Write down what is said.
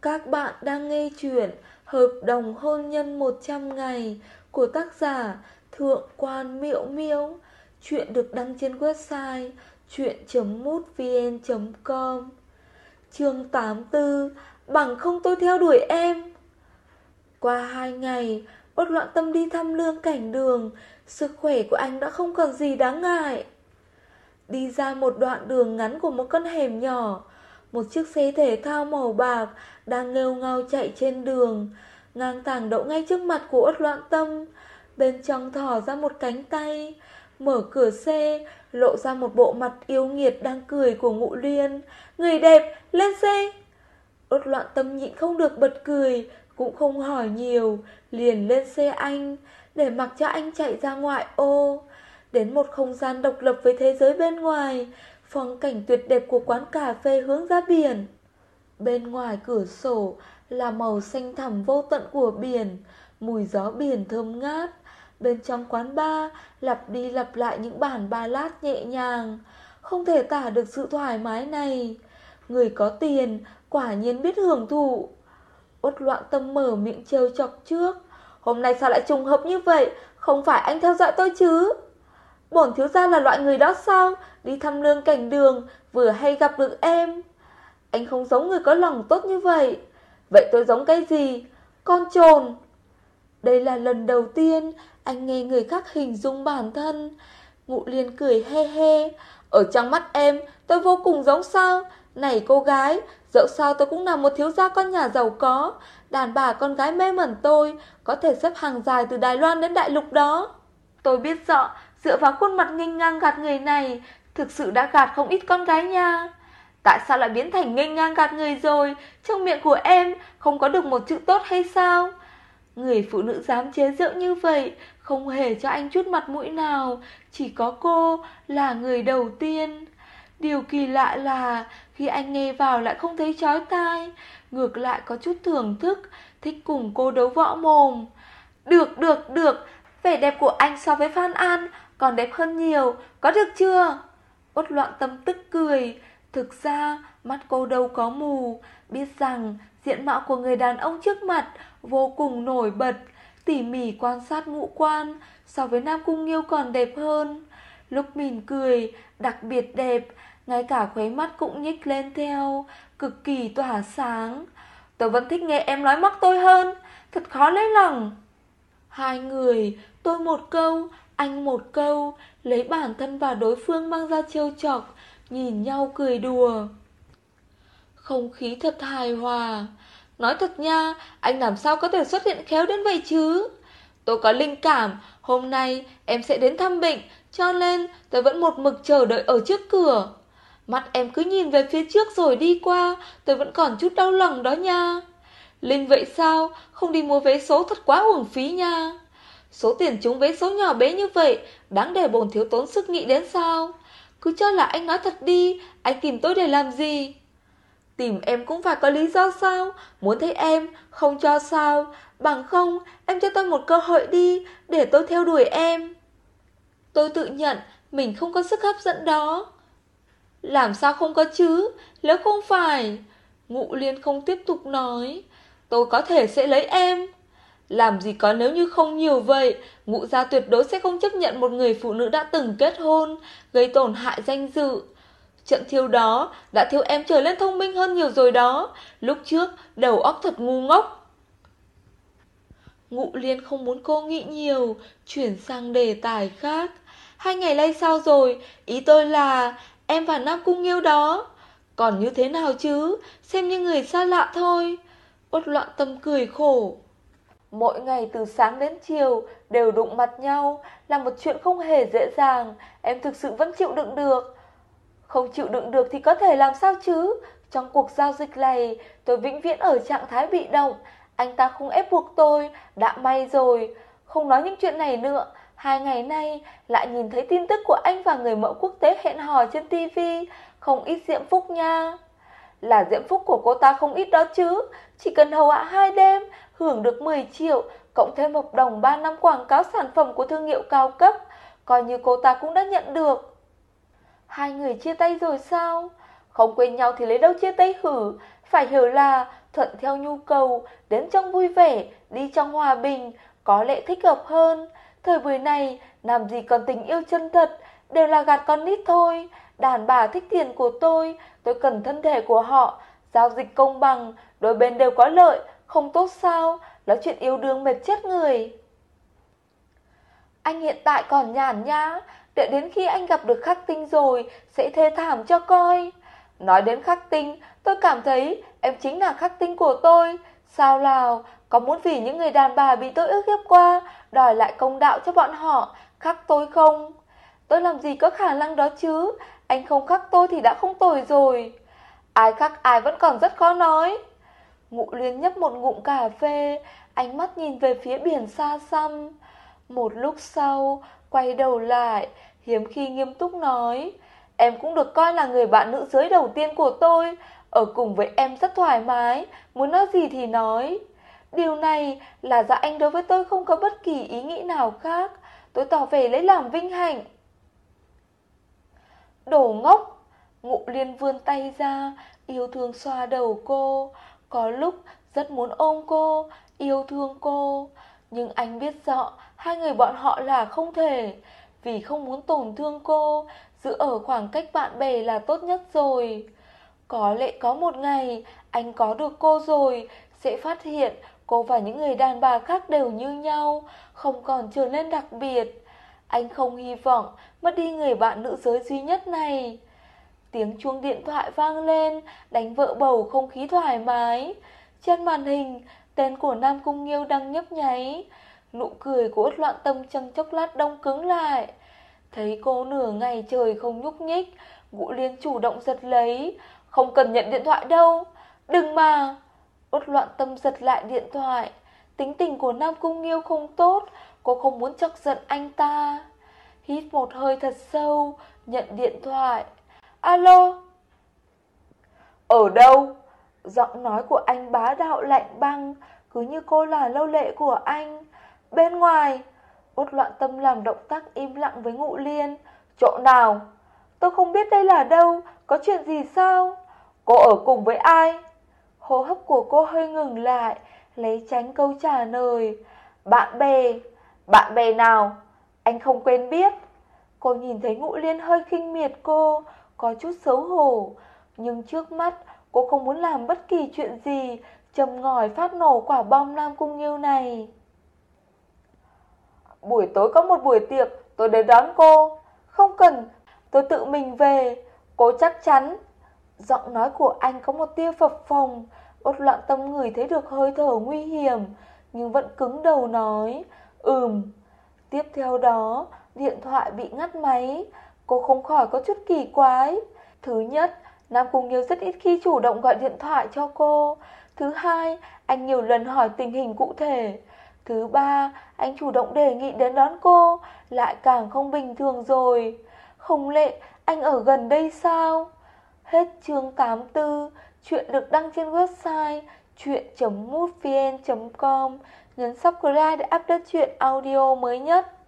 Các bạn đang nghe chuyện Hợp đồng hôn nhân 100 ngày của tác giả Thượng quan Miễu Miễu. Chuyện được đăng trên website chuyện.mútvn.com. Chương 84. Bằng không tôi theo đuổi em. Qua 2 ngày, Uất Loạn Tâm đi thăm Lương Cảnh Đường. Sức khỏe của anh đã không còn gì đáng ngại. Đi ra một đoạn đường ngắn của một con hẻm nhỏ, một chiếc xe thể thao màu bạc đang nghêu ngao chạy trên đường, ngang tàng đậu ngay trước mặt của Uất Loạn Tâm. Bên trong thò ra một cánh tay, mở cửa xe, lộ ra một bộ mặt yêu nghiệt đang cười của Ngụ Liên. Người đẹp, lên xe! Uất Loạn Tâm nhịn không được bật cười, cũng không hỏi nhiều, liền lên xe anh, để mặc cho anh chạy ra ngoại ô. Đến một không gian độc lập với thế giới bên ngoài, phong cảnh tuyệt đẹp của quán cà phê hướng ra biển. Bên ngoài cửa sổ là màu xanh thẳm vô tận của biển, mùi gió biển thơm ngát. Bên trong quán bar lặp đi lặp lại những bản ballad nhẹ nhàng, không thể tả được sự thoải mái này. Người có tiền quả nhiên biết hưởng thụ. Uất Loạn Tâm mở miệng trêu chọc trước. Hôm nay sao lại trùng hợp như vậy? Không phải anh theo dõi tôi chứ? Bổn thiếu gia là loại người đó sao? Đi thăm Lương Cảnh Đường vừa hay gặp được em. Anh không giống người có lòng tốt như vậy. Vậy tôi giống cái gì? Con trồn. Đây là lần đầu tiên anh nghe người khác hình dung bản thân. Ngụ Liên cười he he. Ở trong mắt em tôi vô cùng giống sao? Này cô gái, dẫu sao tôi cũng là một thiếu gia con nhà giàu có. Đàn bà con gái mê mẩn tôi có thể xếp hàng dài từ Đài Loan đến đại lục đó. Tôi biết rõ, dựa vào khuôn mặt nghênh ngang gạt người này, thực sự đã gạt không ít con gái nha. Tại sao lại biến thành nghênh ngang gạt người rồi? Trong miệng của em không có được một chữ tốt hay sao? Người phụ nữ dám chế giễu như vậy, không hề cho anh chút mặt mũi nào. Chỉ có cô là người đầu tiên. Điều kỳ lạ là khi anh nghe vào lại không thấy chói tai, ngược lại có chút thưởng thức, thích cùng cô đấu võ mồm. Được, vẻ đẹp của anh so với Phan An còn đẹp hơn nhiều, có được chưa? Uất Loạn Tâm tức cười. Thực ra mắt cô đâu có mù, biết rằng diện mạo của người đàn ông trước mặt vô cùng nổi bật, tỉ mỉ quan sát ngũ quan, so với Nam Cung Nghiêu còn đẹp hơn. Lúc mỉm cười đặc biệt đẹp, ngay cả khóe mắt cũng nhếch lên theo, cực kỳ tỏa sáng. Tôi vẫn thích nghe em nói mắc tôi hơn, thật khó lấy lòng. Hai người, tôi một câu, anh một câu, lấy bản thân và đối phương mang ra trêu chọc, nhìn nhau cười đùa. Không khí thật hài hòa. Nói thật nha, anh làm sao có thể xuất hiện khéo đến vậy chứ? Tôi có linh cảm, hôm nay em sẽ đến thăm bệnh, cho nên tôi vẫn một mực chờ đợi ở trước cửa. Mắt em cứ nhìn về phía trước rồi đi qua, tôi vẫn còn chút đau lòng đó nha. Linh vậy sao? Không đi mua vé số thật quá uổng phí nha. Số tiền trúng vé số nhỏ bé như vậy, đáng để bổn thiếu tốn sức nghĩ đến sao? Cứ cho là anh nói thật đi, anh tìm tôi để làm gì? Tìm em cũng phải có lý do sao? Muốn thấy em, không cho sao? Bằng không, em cho tôi một cơ hội đi, để tôi theo đuổi em. Tôi tự nhận mình không có sức hấp dẫn đó. Làm sao không có chứ? Nếu không phải... Ngụ Liên không tiếp tục nói. Tôi có thể sẽ lấy em. Làm gì có nếu như không nhiều vậy. Ngụ gia tuyệt đối sẽ không chấp nhận một người phụ nữ đã từng kết hôn, gây tổn hại danh dự. Trận thiêu đó đã thiêu em trở lên thông minh hơn nhiều rồi đó. Lúc trước đầu óc thật ngu ngốc. Ngụ Liên không muốn cô nghĩ nhiều, chuyển sang đề tài khác. 2 ngày nay sao rồi? Ý tôi là em và Nam Cung Nghiêu đó. Còn như thế nào chứ? Xem như người xa lạ thôi. Uất Loạn Tâm cười khổ. Mỗi ngày từ sáng đến chiều đều đụng mặt nhau là một chuyện không hề dễ dàng. Em thực sự vẫn chịu đựng được. Không chịu đựng được thì có thể làm sao chứ? Trong cuộc giao dịch này tôi vĩnh viễn ở trạng thái bị động. Anh ta không ép buộc tôi, đã may rồi. Không nói những chuyện này nữa. 2 ngày nay lại nhìn thấy tin tức của anh và người mẫu quốc tế hẹn hò trên tivi. Không ít diễm phúc nha. Là diễm phúc của cô ta không ít đó chứ. Chỉ cần hầu hạ 2 đêm, hưởng được 10 triệu, cộng thêm hợp đồng 3 năm quảng cáo sản phẩm của thương hiệu cao cấp, coi như cô ta cũng đã nhận được. 2 người chia tay rồi sao? Không quên nhau thì lấy đâu chia tay hử. Phải hiểu là thuận theo nhu cầu, đến trong vui vẻ, đi trong hòa bình, có lẽ thích hợp hơn. Thời buổi này, làm gì còn tình yêu chân thật, đều là gạt con nít thôi. Đàn bà thích tiền của tôi cần thân thể của họ. Giao dịch công bằng, đôi bên đều có lợi, không tốt sao? Nói chuyện yêu đương mệt chết người. Anh hiện tại còn nhàn nhã, đợi đến khi anh gặp được Khắc Tinh rồi, sẽ thê thảm cho coi. Nói đến Khắc Tinh, tôi cảm thấy em chính là Khắc Tinh của tôi. Sao nào, có muốn vì những người đàn bà bị tôi ức hiếp qua, đòi lại công đạo cho bọn họ, khắc tôi không? Tôi làm gì có khả năng đó chứ, anh không khắc tôi thì đã không tồi rồi. Ai khắc ai vẫn còn rất khó nói. Ngụ Liên nhấp một ngụm cà phê, ánh mắt nhìn về phía biển xa xăm. Một lúc sau, quay đầu lại, hiếm khi nghiêm túc nói, em cũng được coi là người bạn nữ giới đầu tiên của tôi, ở cùng với em rất thoải mái, muốn nói gì thì nói. Điều này là do anh đối với tôi không có bất kỳ ý nghĩ nào khác, tôi tỏ vẻ lấy làm vinh hạnh. Đồ ngốc! Ngụ Liên vươn tay ra, yêu thương xoa đầu cô, có lúc rất muốn ôm cô, yêu thương cô. Nhưng anh biết rõ hai người bọn họ là không thể. Vì không muốn tổn thương cô, giữ ở khoảng cách bạn bè là tốt nhất rồi. Có lẽ có một ngày anh có được cô rồi, sẽ phát hiện cô và những người đàn bà khác đều như nhau, không còn trở nên đặc biệt. Anh không hy vọng mất đi người bạn nữ giới duy nhất này. Tiếng chuông điện thoại vang lên, đánh vỡ bầu không khí thoải mái. Trên màn hình, tên của Nam Cung Nghiêu đang nhấp nháy. Nụ cười của Út Loạn Tâm trong chốc lát đông cứng lại. Thấy cô nửa ngày trời không nhúc nhích, Ngũ Liên chủ động giật lấy. Không cần nhận điện thoại đâu. Đừng mà. Út Loạn Tâm giật lại điện thoại. Tính tình của Nam Cung Nghiêu không tốt, cô không muốn chọc giận anh ta. Hít một hơi thật sâu, nhận điện thoại. Alo? Ở đâu? Giọng nói của anh bá đạo lạnh băng, cứ như cô là lâu lệ của anh. Bên ngoài. Út Loạn Tâm làm động tác im lặng với Ngụ Liên. Chỗ nào? Tôi không biết đây là đâu, có chuyện gì sao? Cô ở cùng với ai? Hô hấp của cô hơi ngừng lại, lấy tránh câu trả lời. Bạn bè. Bạn bè nào? Anh không quen biết. Cô nhìn thấy Ngụ Liên hơi khinh miệt cô, có chút xấu hổ. Nhưng trước mắt, cô không muốn làm bất kỳ chuyện gì, châm ngòi phát nổ quả bom Nam Cung Nghiêu này. Buổi tối có một buổi tiệc, tôi đến đón cô. Không cần, tôi tự mình về. Cô chắc chắn. Giọng nói của anh có một tia phập phồng. Út Loạn Tâm ngửi thấy được hơi thở nguy hiểm, nhưng vẫn cứng đầu nói. Tiếp theo đó, điện thoại bị ngắt máy. Cô không khỏi có chút kỳ quái. Thứ nhất, Nam Cung Nghiêu rất ít khi chủ động gọi điện thoại cho cô. Thứ hai, anh nhiều lần hỏi tình hình cụ thể. Thứ ba, anh chủ động đề nghị đến đón cô, lại càng không bình thường rồi. Không lẽ anh ở gần đây sao? Hết chương 84. Chuyện được đăng trên website chuyện.mútvn.com. Nhấn subscribe để update chuyện audio mới nhất.